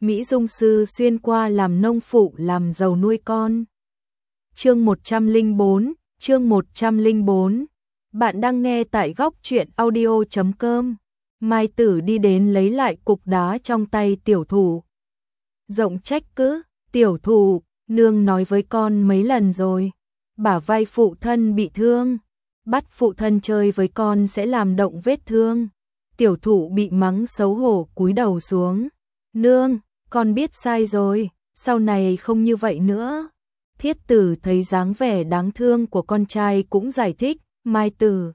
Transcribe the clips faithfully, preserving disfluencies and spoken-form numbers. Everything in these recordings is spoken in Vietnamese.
Mỹ Dung Sư xuyên qua làm nông phụ làm giàu nuôi con. Chương một trăm lẻ bốn, chương một trăm lẻ bốn. Bạn đang nghe tại góc truyện audio chấm com. Mai Tử đi đến lấy lại cục đá trong tay tiểu thụ. Rộng trách cứ, tiểu thụ, nương nói với con mấy lần rồi. Bả vai phụ thân bị thương. Bắt phụ thân chơi với con sẽ làm động vết thương. Tiểu thụ bị mắng xấu hổ cúi đầu xuống. Nương, con biết sai rồi, sau này không như vậy nữa. Thiết Tử thấy dáng vẻ đáng thương của con trai cũng giải thích, Mai Tử,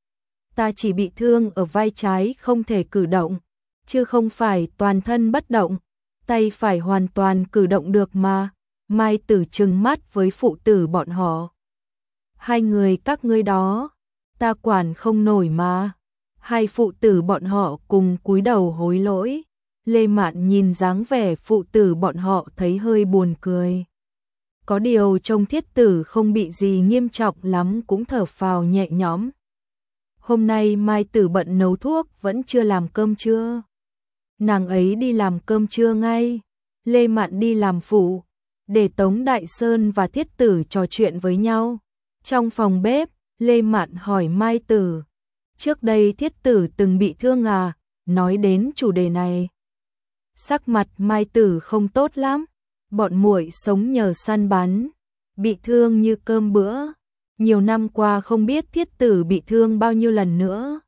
ta chỉ bị thương ở vai trái không thể cử động, chứ không phải toàn thân bất động, tay phải hoàn toàn cử động được mà. Mai Tử trừng mắt với phụ tử bọn họ. Hai người các ngươi đó, ta quản không nổi mà. Hai phụ tử bọn họ cùng cúi đầu hối lỗi. Lê Mạn nhìn dáng vẻ phụ tử bọn họ thấy hơi buồn cười. Có điều trông Thiết Tử không bị gì nghiêm trọng lắm cũng thở phào nhẹ nhõm. Hôm nay Mai Tử bận nấu thuốc vẫn chưa làm cơm trưa. Nàng ấy đi làm cơm trưa ngay. Lê Mạn đi làm phụ, để Tống Đại Sơn và Thiết Tử trò chuyện với nhau. Trong phòng bếp, Lê Mạn hỏi Mai Tử, trước đây Thiết Tử từng bị thương à? Nói đến chủ đề này, sắc mặt Mai Tử không tốt lắm. Bọn muội sống nhờ săn bắn, bị thương như cơm bữa. Nhiều năm qua không biết Thiết Tử bị thương bao nhiêu lần nữa.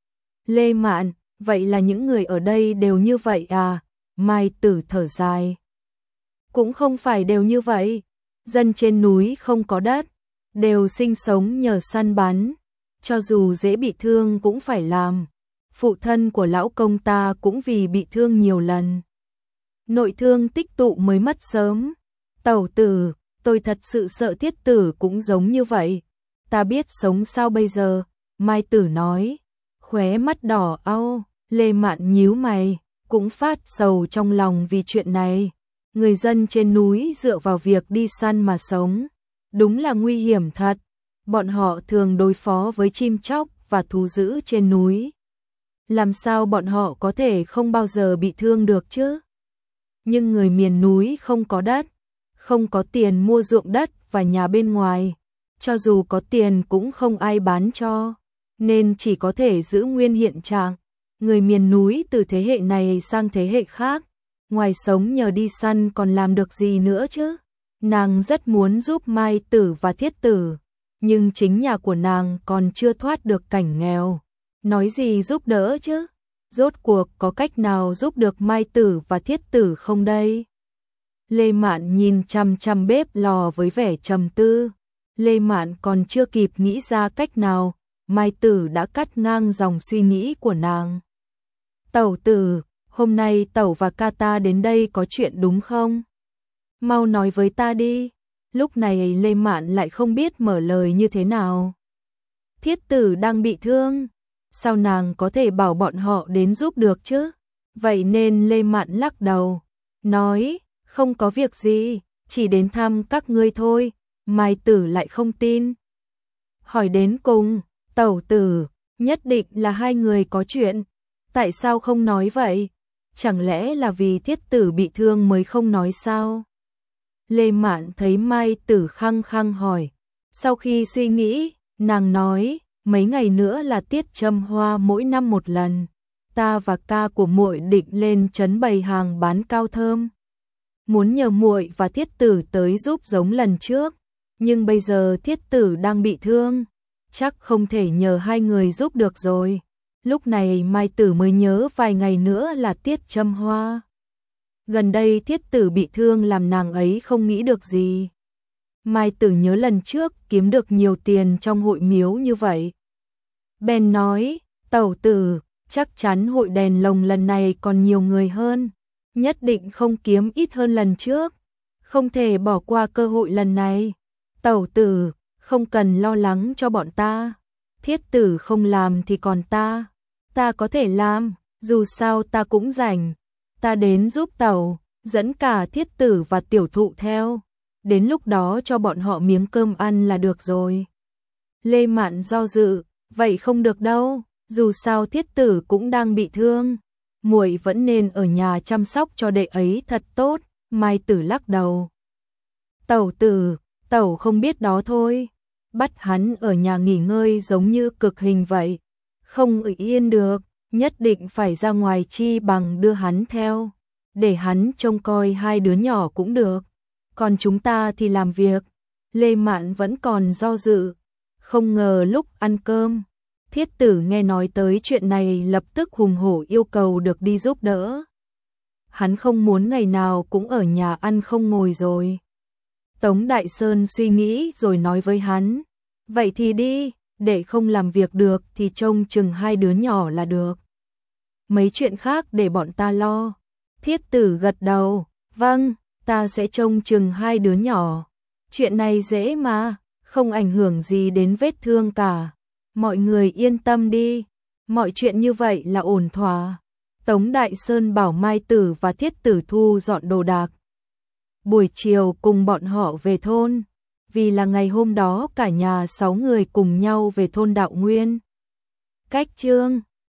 Lê Mạn, vậy là những người ở đây đều như vậy à? Mai Tử thở dài. Cũng không phải đều như vậy. Dân trên núi không có đất, đều sinh sống nhờ săn bắn. Cho dù dễ bị thương cũng phải làm. Phụ thân của lão công ta cũng vì bị thương nhiều lần. Nội thương tích tụ mới mất sớm. Tẩu tử, tôi thật sự sợ Thiết Tử cũng giống như vậy. Ta biết sống sao bây giờ? Mai Tử nói, khóe mắt đỏ au. Lê Mạn nhíu mày, cũng phát sầu trong lòng vì chuyện này. Người dân trên núi dựa vào việc đi săn mà sống, đúng là nguy hiểm thật. Bọn họ thường đối phó với chim chóc và thú dữ trên núi. Làm sao bọn họ có thể không bao giờ bị thương được chứ? Nhưng người miền núi không có đất, không có tiền mua ruộng đất và nhà bên ngoài. Cho dù có tiền cũng không ai bán cho, nên chỉ có thể giữ nguyên hiện trạng. Người miền núi từ thế hệ này sang thế hệ khác, ngoài sống nhờ đi săn còn làm được gì nữa chứ? Nàng rất muốn giúp Mai Tử và Thiết Tử, nhưng chính nhà của nàng còn chưa thoát được cảnh nghèo. Nói gì giúp đỡ chứ? Rốt cuộc có cách nào giúp được Mai Tử và Thiết Tử không đây? Lê Mạn nhìn chằm chằm bếp lò với vẻ trầm tư. Lê Mạn còn chưa kịp nghĩ ra cách nào, Mai Tử đã cắt ngang dòng suy nghĩ của nàng. Tẩu tử, hôm nay tẩu và ca ta đến đây có chuyện đúng không? Mau nói với ta đi. Lúc này Lê Mạn lại không biết mở lời như thế nào. Thiết Tử đang bị thương, sao nàng có thể bảo bọn họ đến giúp được chứ? Vậy nên Lê Mạn lắc đầu, nói, không có việc gì, chỉ đến thăm các ngươi thôi. Mai Tử lại không tin. Hỏi đến cùng, tẩu tử, nhất định là hai người có chuyện. Tại sao không nói vậy? Chẳng lẽ là vì Thiết Tử bị thương mới không nói sao? Lê Mạn thấy Mai Tử khăng khăng hỏi. Sau khi suy nghĩ, nàng nói, mấy ngày nữa là tiết châm hoa mỗi năm một lần. Ta và ca của muội định lên trấn bày hàng bán cao thơm. Muốn nhờ muội và Thiết Tử tới giúp giống lần trước. Nhưng bây giờ Thiết Tử đang bị thương, chắc không thể nhờ hai người giúp được rồi. Lúc này Mai Tử mới nhớ vài ngày nữa là tiết châm hoa. Gần đây Thiết Tử bị thương làm nàng ấy không nghĩ được gì. Mai Tử nhớ lần trước kiếm được nhiều tiền trong hội miếu như vậy. Ben nói, tẩu tử, chắc chắn hội đèn lồng lần này còn nhiều người hơn. Nhất định không kiếm ít hơn lần trước. Không thể bỏ qua cơ hội lần này. Tẩu tử, không cần lo lắng cho bọn ta. Thiết Tử không làm thì còn ta. Ta có thể làm, dù sao ta cũng rảnh. Ta đến giúp tẩu, dẫn cả Thiết Tử và tiểu thụ theo. Đến lúc đó cho bọn họ miếng cơm ăn là được rồi. Lê Mạn do dự, vậy không được đâu, dù sao Thiết Tử cũng đang bị thương. muội vẫn nên ở nhà chăm sóc cho đệ ấy thật tốt. Mai Tử lắc đầu. Tẩu tử, tẩu không biết đó thôi. Bắt hắn ở nhà nghỉ ngơi giống như cực hình vậy. Không ở yên được, nhất định phải ra ngoài chi bằng đưa hắn theo. Để hắn trông coi hai đứa nhỏ cũng được. Còn chúng ta thì làm việc. Lê Mạn vẫn còn do dự. Không ngờ lúc ăn cơm, Thiết Tử nghe nói tới chuyện này lập tức hùng hổ yêu cầu được đi giúp đỡ. Hắn không muốn ngày nào cũng ở nhà ăn không ngồi rồi. Tống Đại Sơn suy nghĩ rồi nói với hắn, vậy thì đi, để không làm việc được thì trông chừng hai đứa nhỏ là được. Mấy chuyện khác để bọn ta lo. Thiết Tử gật đầu, vâng, ta sẽ trông chừng hai đứa nhỏ. Chuyện này dễ mà, không ảnh hưởng gì đến vết thương cả. Mọi người yên tâm đi, mọi chuyện như vậy là ổn thỏa. Tống Đại Sơn bảo Mai Tử và Thiết Tử thu dọn đồ đạc. Buổi chiều cùng bọn họ về thôn, vì là ngày hôm đó cả nhà sáu người cùng nhau về thôn Đạo Nguyên. Cách chương